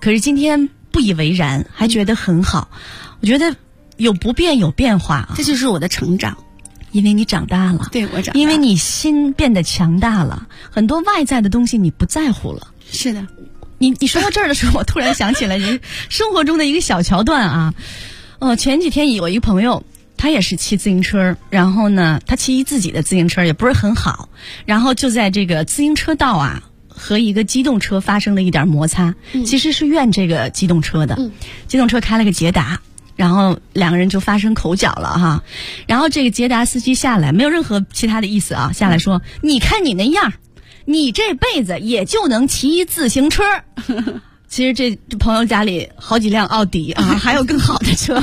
可是今天不以为然，还觉得很好。我觉得有不变有变化啊， 这就是我的成长。 因为你长大了， 对，我长大， 因为你心变得强大了，很多外在的东西你不在乎了。 是的， 你说到这儿的时候，我突然想起了生活中的一个小桥段啊。前几天有一个朋友，他也是骑自行车，然后呢，他骑自己的自行车也不是很好，然后就在这个自行车道啊和一个机动车发生了一点摩擦，其实是怨这个机动车的，机动车开了个捷达。然后两个人就发生口角了哈，然后这个捷达司机下来，没有任何其他的意思啊，下来说：“你看你那样，你这辈子也就能骑自行车。”其实这朋友家里好几辆奥迪啊，还有更好的车。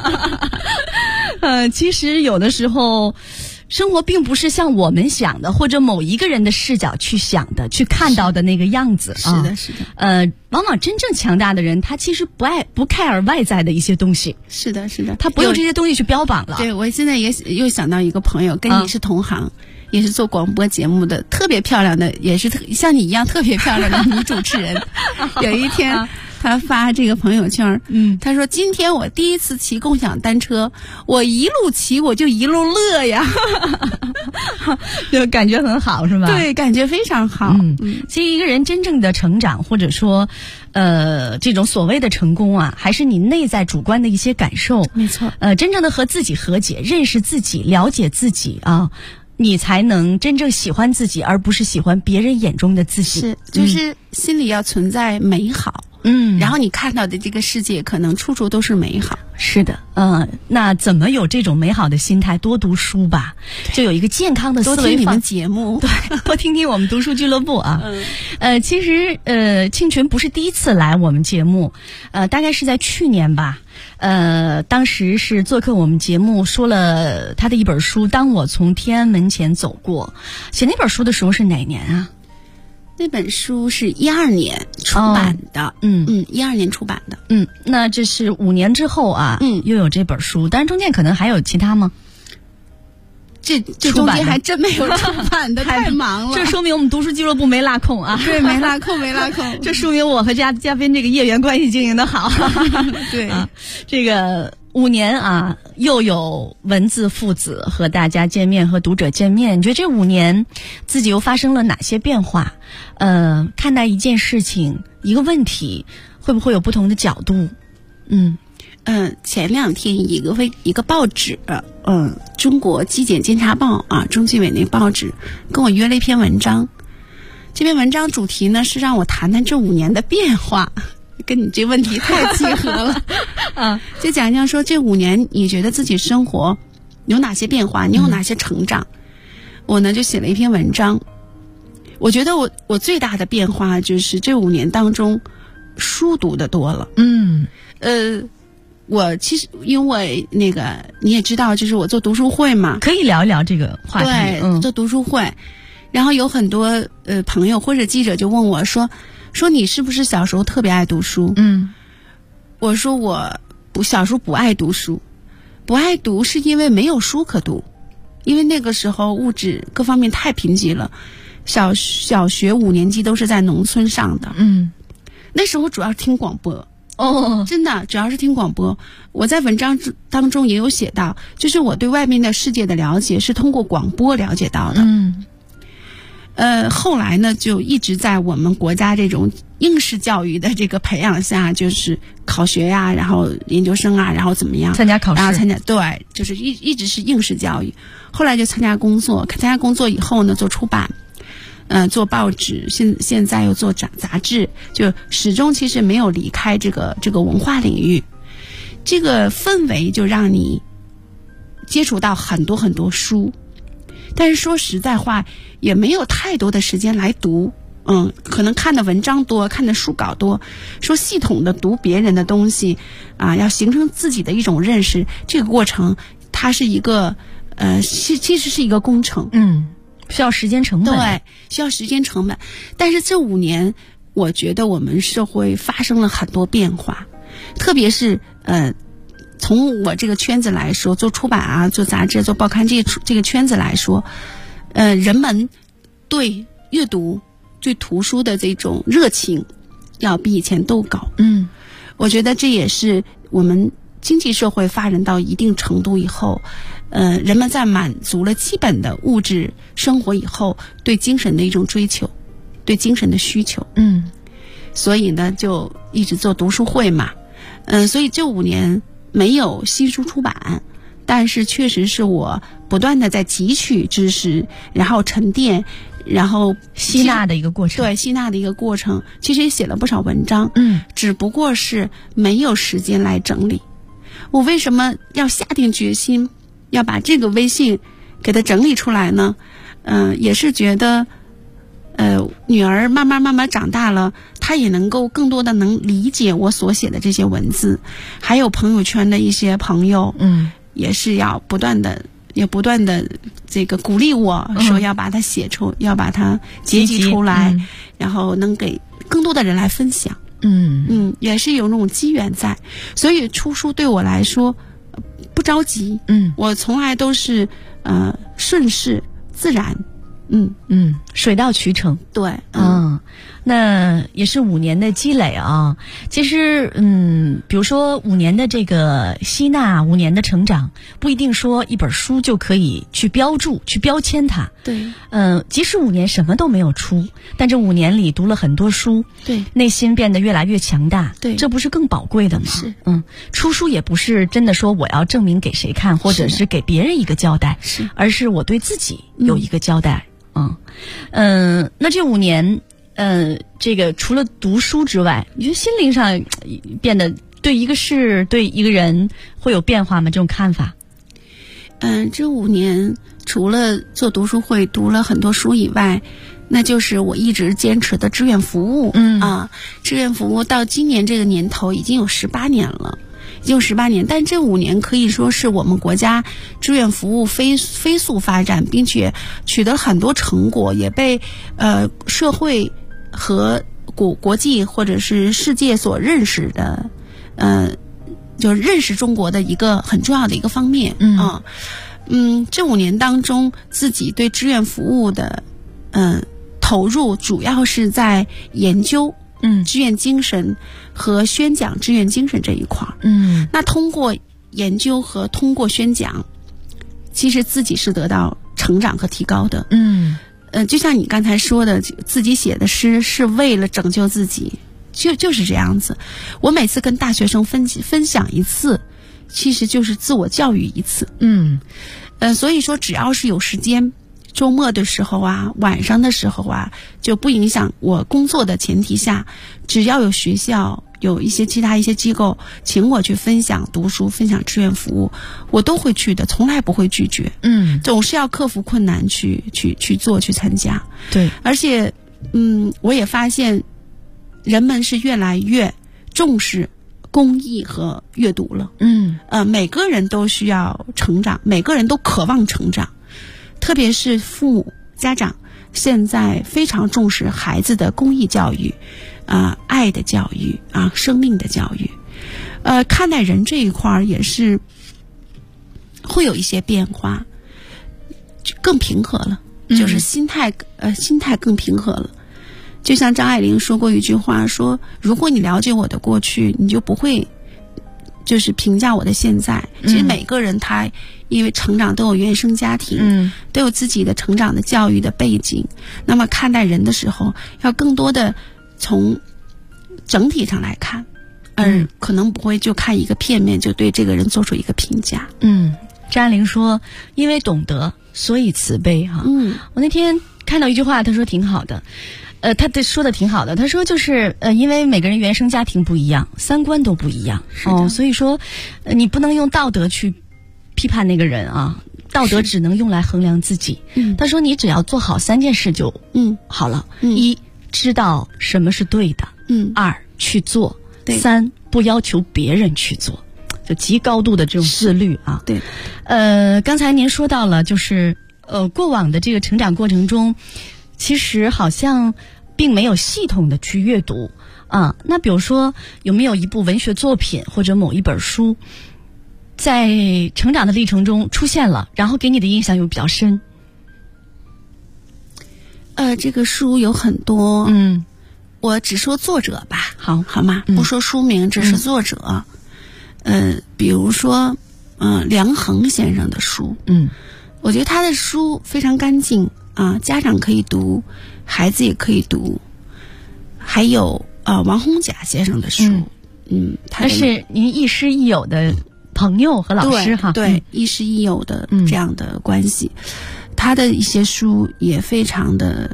其实有的时候，生活并不是像我们想的，或者某一个人的视角去想的、去看到的那个样子啊。 是的，是的。 往往真正强大的人，他其实不 care 外在的一些东西。 是的，是的， 他不用这些东西去标榜了。 对，我现在也又想到一个朋友，跟你是同行，也是做广播节目的，特别漂亮的，也是像你一样特别漂亮的女主持人。有一天。他发这个朋友圈，他说今天我第一次骑共享单车，我一路骑我就一路乐呀， 就感觉很好是吧？ 对，感觉非常好。 其实一个人真正的成长，或者说这种所谓的成功啊，还是你内在主观的一些感受。 没错。 真正的和自己和解，认识自己，了解自己啊，你才能真正喜欢自己，而不是喜欢别人眼中的自己。 是，就是心里要存在美好。然后你看到的这个世界可能处处都是美好。 是的，那怎么有这种美好的心态？多读书吧，就有一个健康的思维。 多听你们节目， 对，多听听我们读书俱乐部啊。其实庆群不是第一次来我们节目，大概是在去年吧。当时是做客我们节目，说了他的一本书《当我从天安门前走过》。写那本书的时候是哪年啊？ 那本书是12年出版的，12年出版的， 那这是5年之后啊，又有这本书，当然中间可能还有其他吗？ 这中间还真没有出版的，太忙了。 这说明我们读书俱乐部没落空啊， 对，没落空。 这说明我和嘉宾这个业缘关系经营的好。 对啊，这个5年啊，又有文字父子和大家见面，和读者见面。你觉得这5年自己又发生了哪些变化？看待一件事情、一个问题，会不会有不同的角度？ 前2天一个报纸，中国纪检监察报啊，中纪委那报纸跟我约了一篇文章。这篇文章主题呢是让我谈谈这5年的变化，跟你这问题太契合了。就讲讲说这5年你觉得自己生活有哪些变化，你有哪些成长。我呢就写了一篇文章。我觉得我最大的变化就是这5年当中书读的多了。我其实因为那个你也知道，就是我做读书会嘛， 可以聊一聊这个话题。 对，做读书会，然后有很多朋友或者记者就问我说你是不是小时候特别爱读书？我说我小时候不爱读书，不爱读是因为没有书可读，因为那个时候物质各方面太贫瘠了。小学5年级都是在农村上的，那时候主要是听广播。真的主要是听广播。我在文章当中也有写到，就是我对外面的世界的了解是通过广播了解到的。后来呢就一直在我们国家这种应试教育的这个培养下，就是考学呀，然后研究生啊，然后怎么样参加考试， 然后对，就是一直是应试教育。后来就参加工作以后呢做出版，做报纸，现在又做杂志，就始终其实没有离开这个文化领域。这个氛围就让你接触到很多很多书，但是说实在话也没有太多的时间来读。可能看的文章多，看的书稿多，说系统的读别人的东西啊，要形成自己的一种认识，这个过程它是一个其实是一个工程。 需要时间成本。 对，需要时间成本。但是这5年我觉得我们社会发生了很多变化，特别是从我这个圈子来说，做出版啊，做杂志，做报刊这个圈子来说，人们对阅读对图书的这种热情要比以前都高。 我觉得这也是我们经济社会发展到一定程度以后，人们在满足了基本的物质生活以后，对精神的一种追求，对精神的需求。所以呢，就一直做读书会嘛。所以这5年没有新书出版，但是确实是我不断的在汲取知识，然后沉淀，然后吸纳的一个过程。 对，吸纳的一个过程。其实也写了不少文章，只不过是没有时间来整理。我为什么要下定决心要把这个微信给它整理出来呢？也是觉得女儿慢慢长大了，她也能够更多的能理解我所写的这些文字，还有朋友圈的一些朋友，也是要不断的这个鼓励我，说要把它写出，要把它结集出来，然后能给更多的人来分享。也是有那种机缘在，所以出书对我来说不着急。我从来都是顺势自然。 水到渠成。 对。 那也是5年的积累啊。其实比如说5年的这个吸纳，5年的成长，不一定说一本书就可以去标注去标签它。 对。 即使5年什么都没有出，但这5年里读了很多书， 对， 内心变得越来越强大。 对， 这不是更宝贵的吗？ 是。 出书也不是真的说我要证明给谁看，或者是给别人一个交代， 是， 而是我对自己有一个交代。那这5年，这个除了读书之外，你觉得心灵上变得对一个事、对一个人会有变化吗？这种看法？ 这5年除了做读书会、读了很多书以外，那就是我一直坚持的志愿服务。志愿服务到今年这个年头已经有18年了。但这5年可以说是我们国家志愿服务飞速发展，并且取得很多成果，也被社会和国际或者是世界所认识的，就是认识中国的一个很重要的一个方面。这5年当中，自己对志愿服务的投入主要是在研究志愿精神和宣讲志愿精神这一块。那通过研究和通过宣讲，其实自己是得到成长和提高的。就像你刚才说的，自己写的诗是为了拯救自己，就是这样子。我每次跟大学生分享一次，其实就是自我教育一次。所以说只要是有时间，周末的时候啊，晚上的时候啊，就不影响我工作的前提下，只要有学校有其他一些机构请我去分享读书、分享志愿服务，我都会去的，从来不会拒绝。总是要克服困难去做去参加。 对， 而且我也发现人们是越来越重视公益和阅读了。每个人都需要成长，每个人都渴望成长。特别是父母家长现在非常重视孩子的公益教育，爱的教育生命的教育。看待人这一块也是会有一些变化，更平和了，就是心态更平和了。就像张爱玲说过一句话，说如果你了解我的过去，你就不会就是评价我的现在。其实每个人他因为成长都有原生家庭，都有自己的成长的教育的背景，那么看待人的时候要更多的从整体上来看，而可能不会就看一个片面就对这个人做出一个评价。 张爱玲说因为懂得所以慈悲哈。我那天看到一句话，他说挺好的，他说的挺好的，他说就是因为每个人原生家庭不一样，三观都不一样，所以说你不能用道德去批判那个人啊，道德只能用来衡量自己。他说你只要做好3件事就好了。1知道什么是对的，2去做，3不要求别人去做，就极高度的这种自律啊。 对， 刚才您说到了，就是过往的这个成长过程中，其实好像并没有系统的去阅读啊。那比如说有没有一部文学作品或者某一本书，在成长的历程中出现了，然后给你的印象又比较深？ 这个书有很多， 我只说作者吧，好吗？ 嗯不说书名，只是作者。比如说，梁衡先生的书，我觉得他的书非常干净啊，家长可以读，孩子也可以读。还有王洪甲先生的书， 他是您亦师亦友的朋友和老师哈， 对，亦师亦友的这样的关系。他的一些书也非常的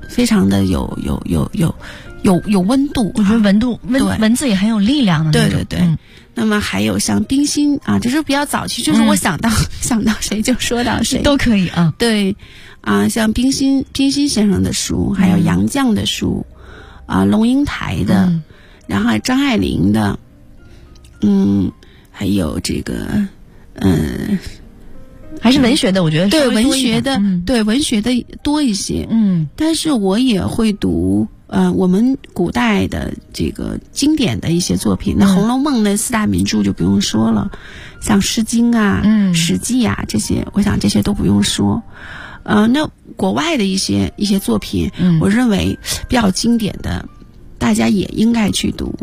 有温度， 我觉得文字也很有力量的那种。 对。那么还有像冰心啊，这是比较早期，就是我想到谁就说到谁都可以啊。 对啊，像冰心先生的书，还有杨绛的书啊，龙应台的，然后还有张爱玲的，还有这个还是文学的，我觉得对文学的，对文学的多一些。但是我也会读我们古代的这个经典的一些作品。那《红楼梦》那4大名著就不用说了，像《诗经》啊、史记啊这些，我想这些都不用说。那国外的一些作品，我认为比较经典的，大家也应该去读。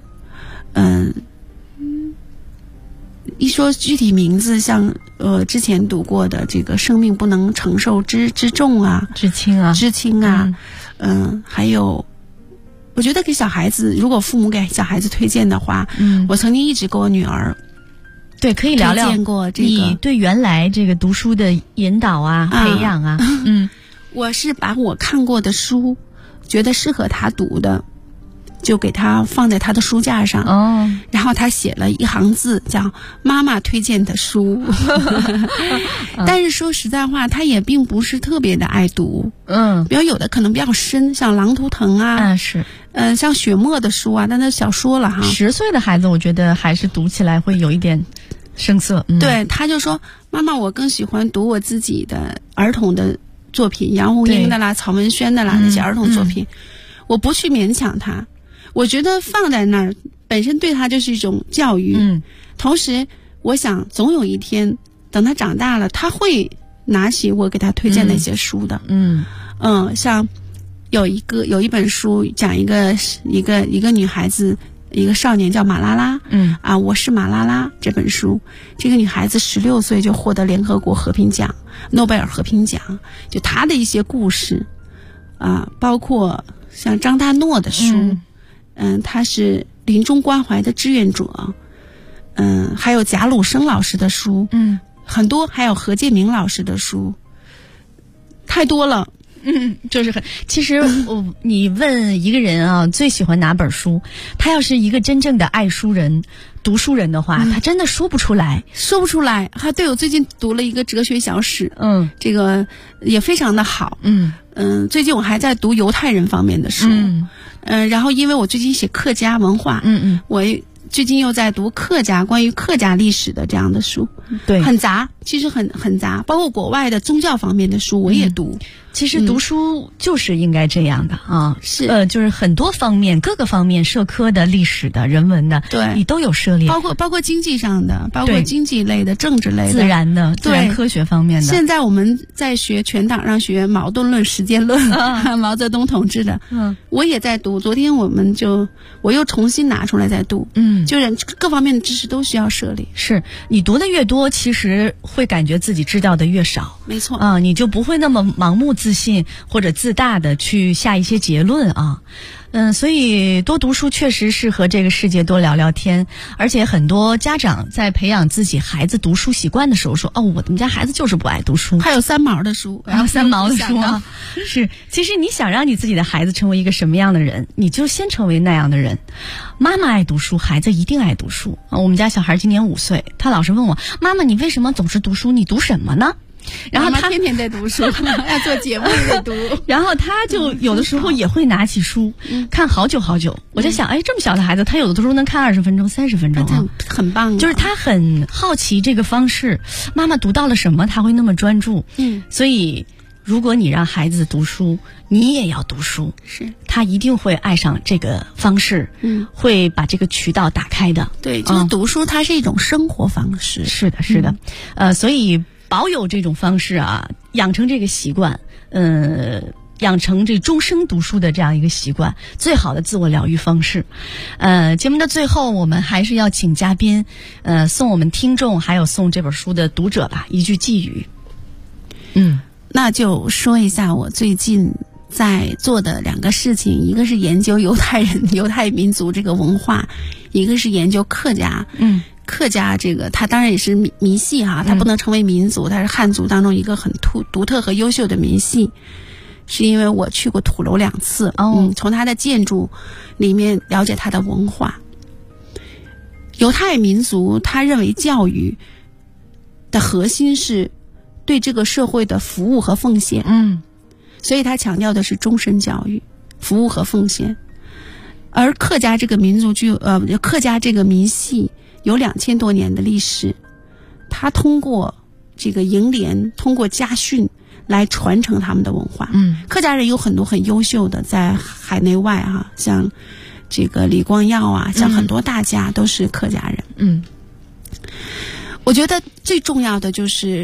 一说具体名字，像之前读过的这个《生命不能承受之重》啊，知青啊，还有，我觉得给小孩子，如果父母给小孩子推荐的话，我曾经一直给我女儿， 对，可以聊聊推荐过这个你对原来这个读书的引导啊、培养啊。 我是把我看过的书，觉得适合他读的，就给他放在他的书架上，然后他写了一行字叫妈妈推荐的书。但是说实在话，他也并不是特别的爱读，比如有的可能比较深，像狼图腾啊， 是像雪墨的书啊，但那小说了哈。 10岁的孩子我觉得还是读起来会有一点生涩。 对，他就说妈妈，我更喜欢读我自己的儿童的作品，杨红樱的啦、曹文轩的啦，那些儿童作品，我不去勉强他，我觉得放在那儿本身对他就是一种教育。同时我想总有一天等他长大了，他会拿起我给他推荐那些书的。像有一本书讲一个女孩子，一个少年叫马拉拉，我是马拉拉这本书，这个女孩子16岁就获得联合国和平奖、诺贝尔和平奖，就她的一些故事包括像张大诺的书，他是临终关怀的志愿者，还有贾鲁生老师的书，很多，还有何建明老师的书，太多了。 就是其实你问一个人啊，最喜欢哪本书，他要是一个真正的爱书人、读书人的话，他真的说不出来。对，我最近读了一个哲学小史，这个也非常的好。最近我还在读犹太人方面的书，然后因为我最近写客家文化，我最近又在读关于客家历史的这样的书，对，很杂，其实很杂，包括国外的宗教方面的书我也读。 其实读书就是应该这样的啊， 是就是很多方面、各个方面，社科的、历史的、人文的， 对， 你都有涉猎， 包括经济上的，包括经济类的、政治类的、 自然的、自然科学方面的。 现在我们在学全党让学矛盾论、实践论，毛泽东同志的，我也在读。昨天我又重新拿出来再读，就是各方面的知识都需要涉猎。 是你读的越多，其实会感觉自己知道的越少。 没错你就不会那么盲目自信或者自大的去下一些结论啊。所以多读书确实是和这个世界多聊聊天，而且很多家长在培养自己孩子读书习惯的时候说，我们家孩子就是不爱读书。 还有三毛的书， 还有三毛的书啊。是，其实你想让你自己的孩子成为一个什么样的人，你就先成为那样的人。妈妈爱读书，孩子一定爱读书我们家小孩今年5岁，他老是问我，妈妈你为什么总是读书？你读什么呢？然后他天天在读书，要做节目也得读。 然后他就有的时候也会拿起书看好久好久。我在想，这么小的孩子，他有的时候能看20分钟、30分钟很棒。 就是他很好奇这个方式，妈妈读到了什么，他会那么专注。所以如果你让孩子读书，你也要读书， 是他一定会爱上这个方式，会把这个渠道打开的。 对，就是读书，它是一种生活方式。 是的，是的。所以保有这种方式啊，养成这个习惯， 养成这终生读书的这样一个习惯，最好的自我疗愈方式。节目的最后，我们还是要请嘉宾，送我们听众还有送这本书的读者吧一句寄语。 那就说一下我最近在做的2个事情，一个是研究犹太民族这个文化，一个是研究客家。客家这个它当然也是民系哈，它不能成为民族，它是汉族当中一个很独特和优秀的民系。是因为我去过土楼2次，从它的建筑里面了解它的文化。犹太民族他认为教育的核心是对这个社会的服务和奉献，所以他强调的是终身教育、服务和奉献。而客家这个民族客家这个民系有2000多年的历史，他通过这个营联，通过家训来传承他们的文化。客家人有很多很优秀的，在海内外啊，像这个李光耀啊，像很多大家都是客家人。我觉得最重要的就是，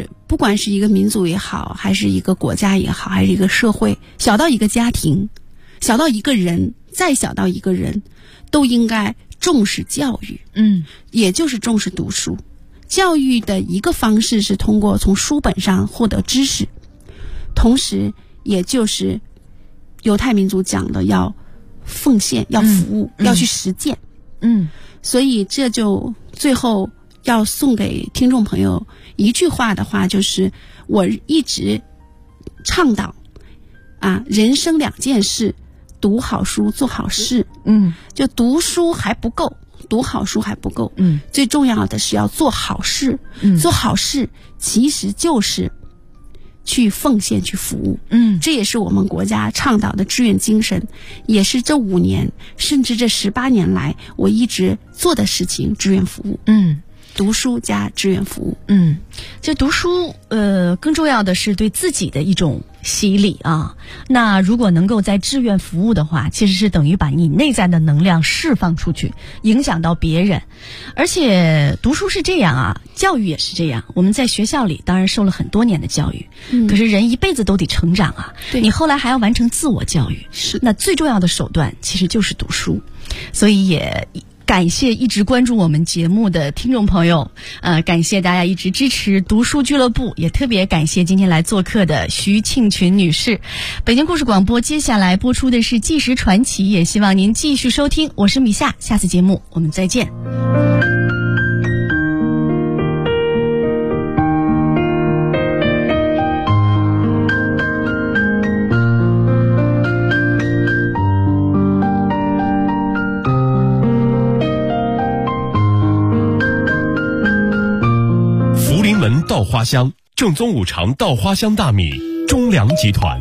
不管是一个民族也好，还是一个国家也好，还是一个社会，小到一个家庭，小到一个人，再小到一个人，都应该重视教育。也就是重视读书。教育的一个方式是通过从书本上获得知识，同时也就是犹太民族讲的要奉献、要服务、要去实践。所以这就最后要送给听众朋友一句话的话，就是我一直倡导人生2件事，读好书，做好事。就读书还不够，读好书还不够，最重要的是要做好事。做好事其实就是去奉献、去服务。这也是我们国家倡导的志愿精神，也是这5年甚至这18年来我一直做的事情，志愿服务。读书加志愿服务。这读书更重要的是对自己的一种洗礼啊。那如果能够在志愿服务的话，其实是等于把你内在的能量释放出去，影响到别人。而且读书是这样啊，教育也是这样。我们在学校里当然受了很多年的教育，可是人一辈子都得成长啊。你后来还要完成自我教育，那最重要的手段其实就是读书。所以也感谢一直关注我们节目的听众朋友，感谢大家一直支持读书俱乐部，也特别感谢今天来做客的徐庆群女士。北京故事广播接下来播出的是纪实传奇，也希望您继续收听，我是米夏，下次节目我们再见。 稻花香正宗5常稻花香大米，中粮集团。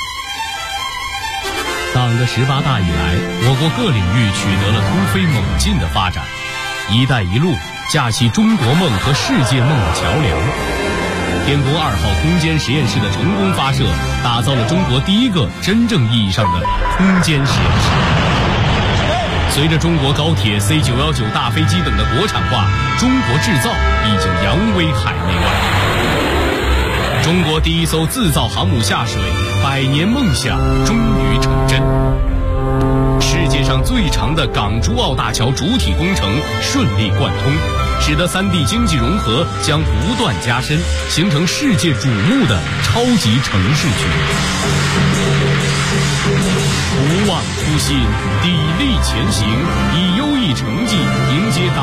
党的18大以来，我国各领域取得了突飞猛进的发展，一带一路架起中国梦和世界梦的桥梁。天宫2号空间实验室的成功发射，打造了中国第一个真正意义上的空间实验室。随着中国高铁 C919 大飞机等的国产化，中国制造已经扬威海内外。中国第一艘自造航母下水，100年梦想终于成真。世界上最长的港珠澳大桥主体工程顺利贯通，使得3地经济融合将不断加深，形成世界瞩目的超级城市群。不忘初心，砥砺前行，以优异成绩迎